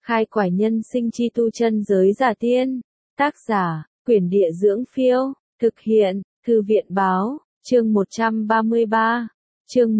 Khai quải nhân sinh chi tu chân giới giả tiên. Tác giả, Quyển Địa Dưỡng Phiêu. Thực hiện, Thư viện Báo. Chương 133. Chương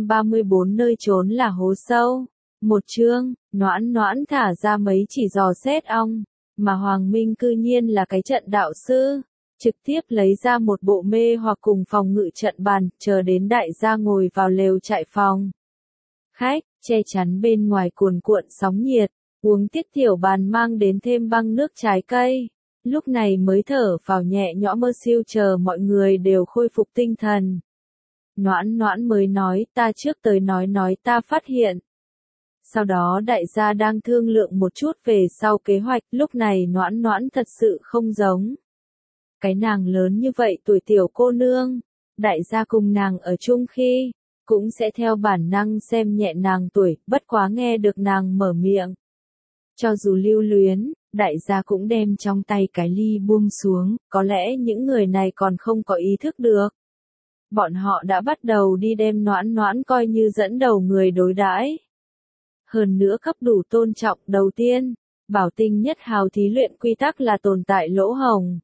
134 nơi trốn là hố sâu. Một chương, Noãn Noãn thả ra mấy chỉ dò xét ong, mà Hoàng Minh cư nhiên là cái trận đạo sư. Trực tiếp lấy ra một bộ mê hoặc cùng phòng ngự trận bàn, chờ đến đại gia ngồi vào lều trại phòng khách, che chắn bên ngoài cuồn cuộn sóng nhiệt, uống tiết tiểu bàn mang đến thêm băng nước trái cây. Lúc này mới thở vào nhẹ nhõm mơ siêu chờ mọi người đều khôi phục tinh thần. Noãn Noãn mới nói ta trước tới nói ta phát hiện. Sau đó đại gia đang thương lượng một chút về sau kế hoạch, lúc này Noãn Noãn thật sự không giống. Cái nàng lớn như vậy tuổi tiểu cô nương, đại gia cùng nàng ở chung khi, cũng sẽ theo bản năng xem nhẹ nàng tuổi, bất quá nghe được nàng mở miệng. Cho dù lưu luyến, đại gia cũng đem trong tay cái ly buông xuống, có lẽ những người này còn không có ý thức được. Bọn họ đã bắt đầu đi đem Noãn Noãn coi như dẫn đầu người đối đãi. Hơn nữa cấp đủ tôn trọng, đầu tiên, bảo tinh nhất hào thí luyện quy tắc là tồn tại lỗ hổng.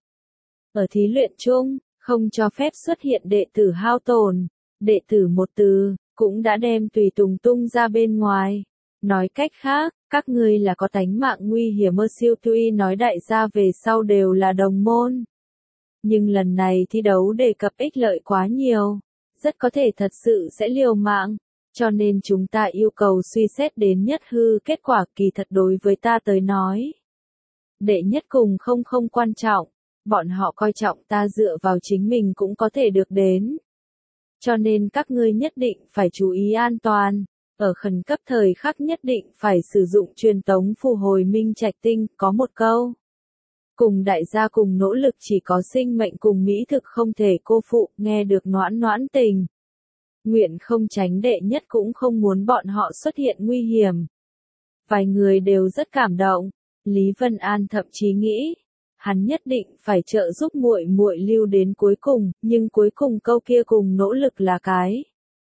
Ở thí luyện chung, không cho phép xuất hiện đệ tử hao tổn, đệ tử một từ, cũng đã đem tùy tùng tung ra bên ngoài. Nói cách khác, các ngươi là có tánh mạng nguy hiểm mơ siêu tuy nói đại gia về sau đều là đồng môn. Nhưng lần này thi đấu đề cập ích lợi quá nhiều, rất có thể thật sự sẽ liều mạng, cho nên chúng ta yêu cầu suy xét đến nhất hư kết quả kỳ thật đối với ta tới nói. Đệ nhất cùng không quan trọng, bọn họ coi trọng ta dựa vào chính mình cũng có thể được đến. Cho nên các ngươi nhất định phải chú ý an toàn. Ở khẩn cấp thời khắc nhất định phải sử dụng truyền tống phù hồi minh trạch tinh, có một câu. Cùng đại gia cùng nỗ lực chỉ có sinh mệnh cùng mỹ thực không thể cô phụ, nghe được Noãn Noãn tình. Nguyện không tránh đệ nhất cũng không muốn bọn họ xuất hiện nguy hiểm. Vài người đều rất cảm động, Lý Vân An thậm chí nghĩ, hắn nhất định phải trợ giúp muội muội lưu đến cuối cùng, nhưng cuối cùng câu kia cùng nỗ lực là cái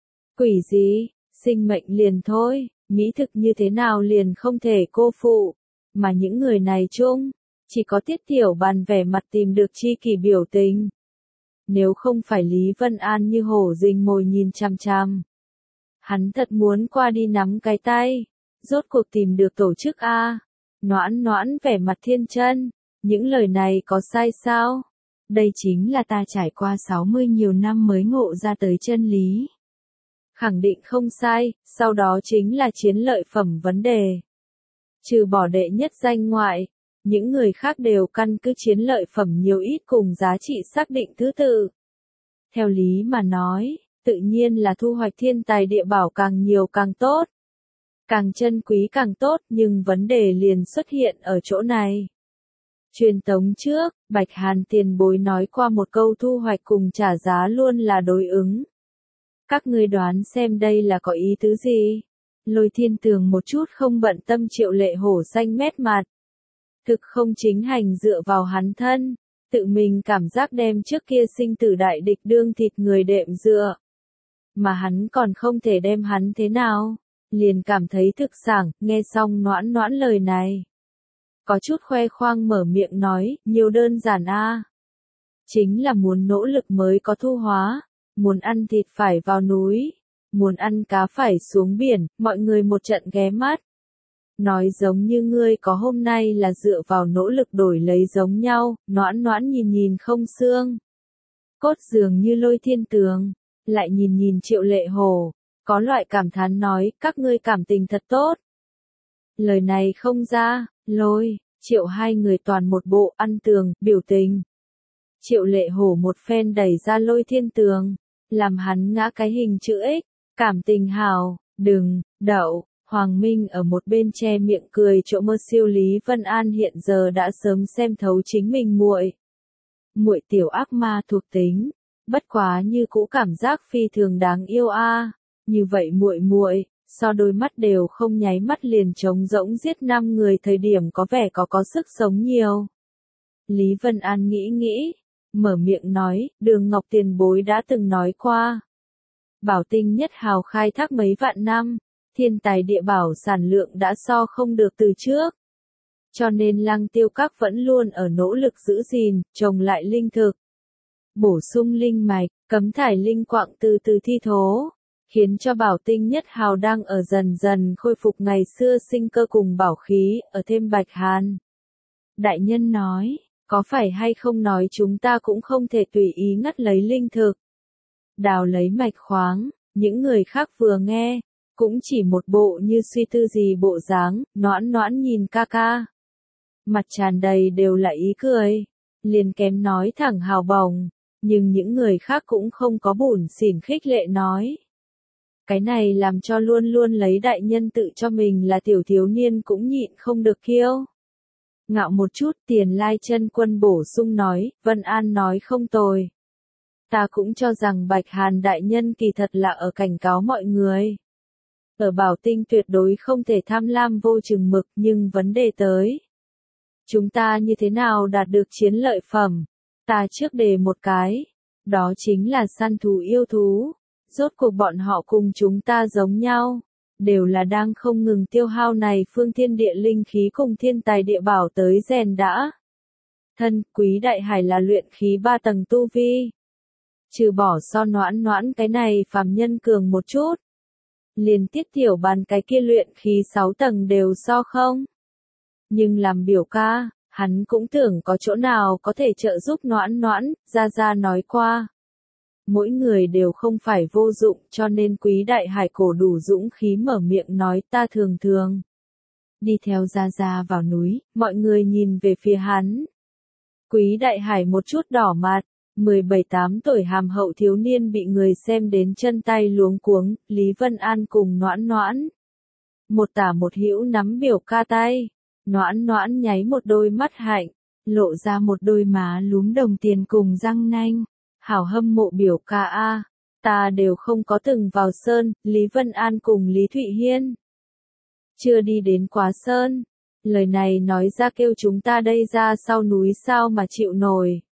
quỷ gì? Sinh mệnh liền thôi, mỹ thực như thế nào liền không thể cô phụ, mà những người này chung, chỉ có Tiết Tiểu Bàn vẻ mặt tìm được chi kỷ biểu tình. Nếu không phải Lý Vân An như hổ rình mồi nhìn chằm chằm, hắn thật muốn qua đi nắm cái tay, rốt cuộc tìm được tổ chức a. Noãn Noãn vẻ mặt thiên chân, những lời này có sai sao? Đây chính là ta trải qua 60 nhiều năm mới ngộ ra tới chân lý. Khẳng định không sai, sau đó chính là chiến lợi phẩm vấn đề. Trừ bỏ đệ nhất danh ngoại, những người khác đều căn cứ chiến lợi phẩm nhiều ít cùng giá trị xác định thứ tự. Theo lý mà nói, tự nhiên là thu hoạch thiên tài địa bảo càng nhiều càng tốt. Càng chân quý càng tốt, nhưng vấn đề liền xuất hiện ở chỗ này. Truyền tống trước, Bạch Hàn tiền bối nói qua một câu thu hoạch cùng trả giá luôn là đối ứng. Các ngươi đoán xem đây là có ý tứ gì? Lôi Thiên Tường một chút không bận tâm Triệu Lệ Hổ xanh mét mặt. Thực không chính hành dựa vào hắn thân, tự mình cảm giác đem trước kia sinh tử đại địch đương thịt người đệm dựa. Mà hắn còn không thể đem hắn thế nào, liền cảm thấy thực sảng, nghe xong Noãn Noãn lời này. Có chút khoe khoang mở miệng nói, nhiều đơn giản a. Chính là muốn nỗ lực mới có thu hóa. Muốn ăn thịt phải vào núi, muốn ăn cá phải xuống biển, mọi người một trận ghé mắt. Nói giống như ngươi có hôm nay là dựa vào nỗ lực đổi lấy giống nhau, Noãn Noãn nhìn không xương. Cốt dường như Lôi Thiên Tường, lại nhìn Triệu Lệ Hổ, có loại cảm thán nói, các ngươi cảm tình thật tốt. Lời này không ra, Lôi, Triệu hai người toàn một bộ ăn tường, biểu tình. Triệu Lệ Hổ một phen đẩy ra Lôi Thiên Tường, làm hắn ngã cái hình chữ X, cảm tình hào, đừng, đậu. Hoàng Minh ở một bên che miệng cười chỗ mơ siêu Lý Vân An hiện giờ đã sớm xem thấu chính mình muội. Muội tiểu ác ma thuộc tính, bất quá như cũ cảm giác phi thường đáng yêu a. Như vậy muội, so đôi mắt đều không nháy mắt liền trống rỗng giết 5 người thời điểm có vẻ có sức sống nhiều. Lý Vân An nghĩ, mở miệng nói, Đường Ngọc tiền bối đã từng nói qua. Bảo tinh nhất hào khai thác mấy vạn năm, thiên tài địa bảo sản lượng đã so không được từ trước. Cho nên Lăng Tiêu Các vẫn luôn ở nỗ lực giữ gìn, trồng lại linh thực, bổ sung linh mạch, cấm thải linh quặng từ từ thi thố, khiến cho bảo tinh nhất hào đang ở dần dần khôi phục ngày xưa sinh cơ cùng bảo khí, ở thêm Bạch Hàn. Đại nhân nói, có phải hay không nói chúng ta cũng không thể tùy ý ngắt lấy linh thực, đào lấy mạch khoáng, những người khác vừa nghe, cũng chỉ một bộ như suy tư gì bộ dáng, Noãn Noãn nhìn ca ca. Mặt tràn đầy đều là ý cười, liền kém nói thẳng hào bổng, nhưng những người khác cũng không có bủn xỉn khích lệ nói. Cái này làm cho luôn luôn lấy đại nhân tự cho mình là tiểu thiếu niên cũng nhịn không được kiêu ngạo một chút. Tiền Lai Chân Quân bổ sung nói, Vân An nói không tồi. Ta cũng cho rằng Bạch Hàn đại nhân kỳ thật là ở cảnh cáo mọi người. Ở Bảo Tinh tuyệt đối không thể tham lam vô chừng mực, nhưng vấn đề tới. Chúng ta như thế nào đạt được chiến lợi phẩm? Ta trước đề một cái. Đó chính là săn thú yêu thú. Rốt cuộc bọn họ cùng chúng ta giống nhau. Đều là đang không ngừng tiêu hao này phương thiên địa linh khí cùng thiên tài địa bảo tới rèn đã. Thân Quý Đại Hải là luyện khí 3 tầng tu vi. Trừ bỏ so Noãn Noãn cái này phàm nhân cường một chút. Liền Tiết Tiểu Bàn cái kia luyện khí 6 tầng đều so không. Nhưng làm biểu ca, hắn cũng tưởng có chỗ nào có thể trợ giúp Noãn Noãn, Gia nói qua. Mỗi người đều không phải vô dụng, cho nên Quý Đại Hải cổ đủ dũng khí mở miệng nói, ta thường thường đi theo Gia vào núi. Mọi người nhìn về phía hắn. Quý Đại Hải một chút đỏ mặt, 17-18 tuổi hàm hậu thiếu niên bị người xem đến chân tay luống cuống. Lý Vân An cùng Noãn Noãn, một tả một hữu nắm biểu ca tay. Noãn Noãn nháy một đôi mắt hạnh, lộ ra một đôi má lúm đồng tiền cùng răng nanh. Hảo hâm mộ biểu ca a, ta đều không có từng vào sơn. Lý Vân An cùng Lý Thụy Hiên chưa đi đến quá sơn. Lời này nói ra kêu chúng ta đây ra sau núi sao mà chịu nổi.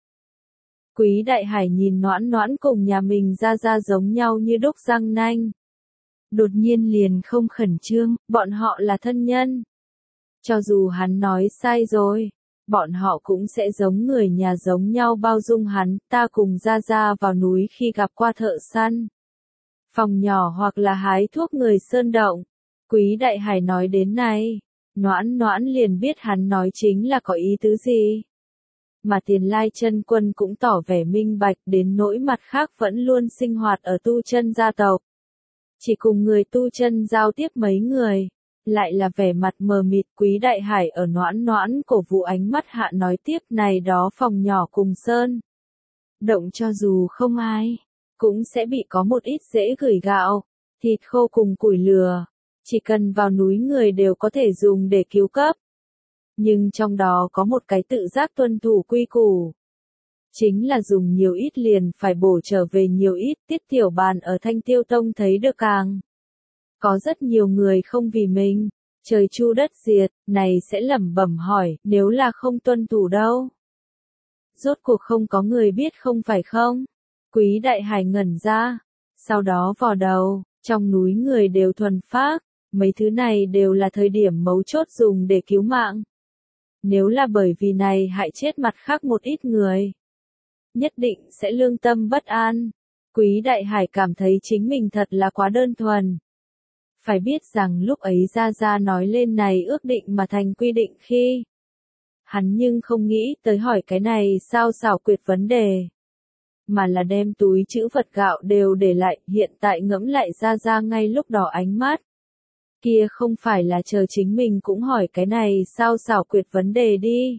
Quý Đại Hải nhìn Noãn Noãn cùng nhà mình ra giống nhau như đúc răng nanh. Đột nhiên liền không khẩn trương, bọn họ là thân nhân. Cho dù hắn nói sai rồi, bọn họ cũng sẽ giống người nhà giống nhau bao dung hắn. Ta cùng ra vào núi khi gặp qua thợ săn phòng nhỏ hoặc là hái thuốc người sơn động. Quý Đại Hải nói đến này, Noãn Noãn liền biết hắn nói chính là có ý tứ gì. Mà Tiền Lai Chân Quân cũng tỏ vẻ minh bạch, đến nỗi mặt khác vẫn luôn sinh hoạt ở tu chân gia tộc. Chỉ cùng người tu chân giao tiếp mấy người, lại là vẻ mặt mờ mịt. Quý Đại Hải ở Noãn Noãn cổ vũ ánh mắt hạ nói tiếp, này đó phòng nhỏ cùng sơn động cho dù không ai, cũng sẽ bị có một ít dễ gửi gạo, thịt khô cùng củi lửa. Chỉ cần vào núi người đều có thể dùng để cứu cấp. Nhưng trong đó có một cái tự giác tuân thủ quy củ. Chính là dùng nhiều ít liền phải bổ trở về nhiều ít. Tiết Tiểu Bàn ở Thanh Tiêu Tông thấy được càng. Có rất nhiều người không vì mình, trời chu đất diệt, này sẽ lẩm bẩm hỏi, nếu là không tuân thủ đâu. Rốt cuộc không có người biết không phải không? Quý Đại Hải ngẩn ra, sau đó vò đầu, trong núi người đều thuần phác, mấy thứ này đều là thời điểm mấu chốt dùng để cứu mạng. Nếu là bởi vì này hại chết mặt khác một ít người, nhất định sẽ lương tâm bất an. Quý Đại Hải cảm thấy chính mình thật là quá đơn thuần. Phải biết rằng lúc ấy Gia nói lên này ước định mà thành quy định khi. Hắn nhưng không nghĩ tới hỏi cái này sao xảo quyệt vấn đề. Mà là đem túi trữ vật gạo đều để lại, hiện tại ngẫm lại Gia ngay lúc đó ánh mắt. Kia không phải là chờ chính mình cũng hỏi cái này sao xảo quyệt vấn đề đi.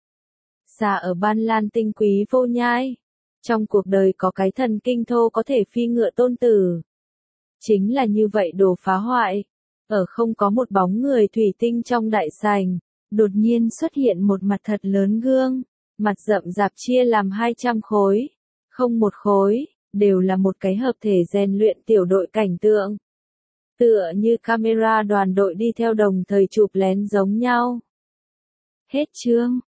Xa ở Ban Lan tinh quý vô nhai. Trong cuộc đời có cái thần kinh thô có thể phi ngựa tôn tử. Chính là như vậy đồ phá hoại. Ở không có một bóng người thủy tinh trong đại sảnh, đột nhiên xuất hiện một mặt thật lớn gương. Mặt rậm rạp chia làm 200 khối. Không một khối, đều là một cái hợp thể rèn luyện tiểu đội cảnh tượng. Tựa như camera đoàn đội đi theo đồng thời chụp lén giống nhau. Hết chương.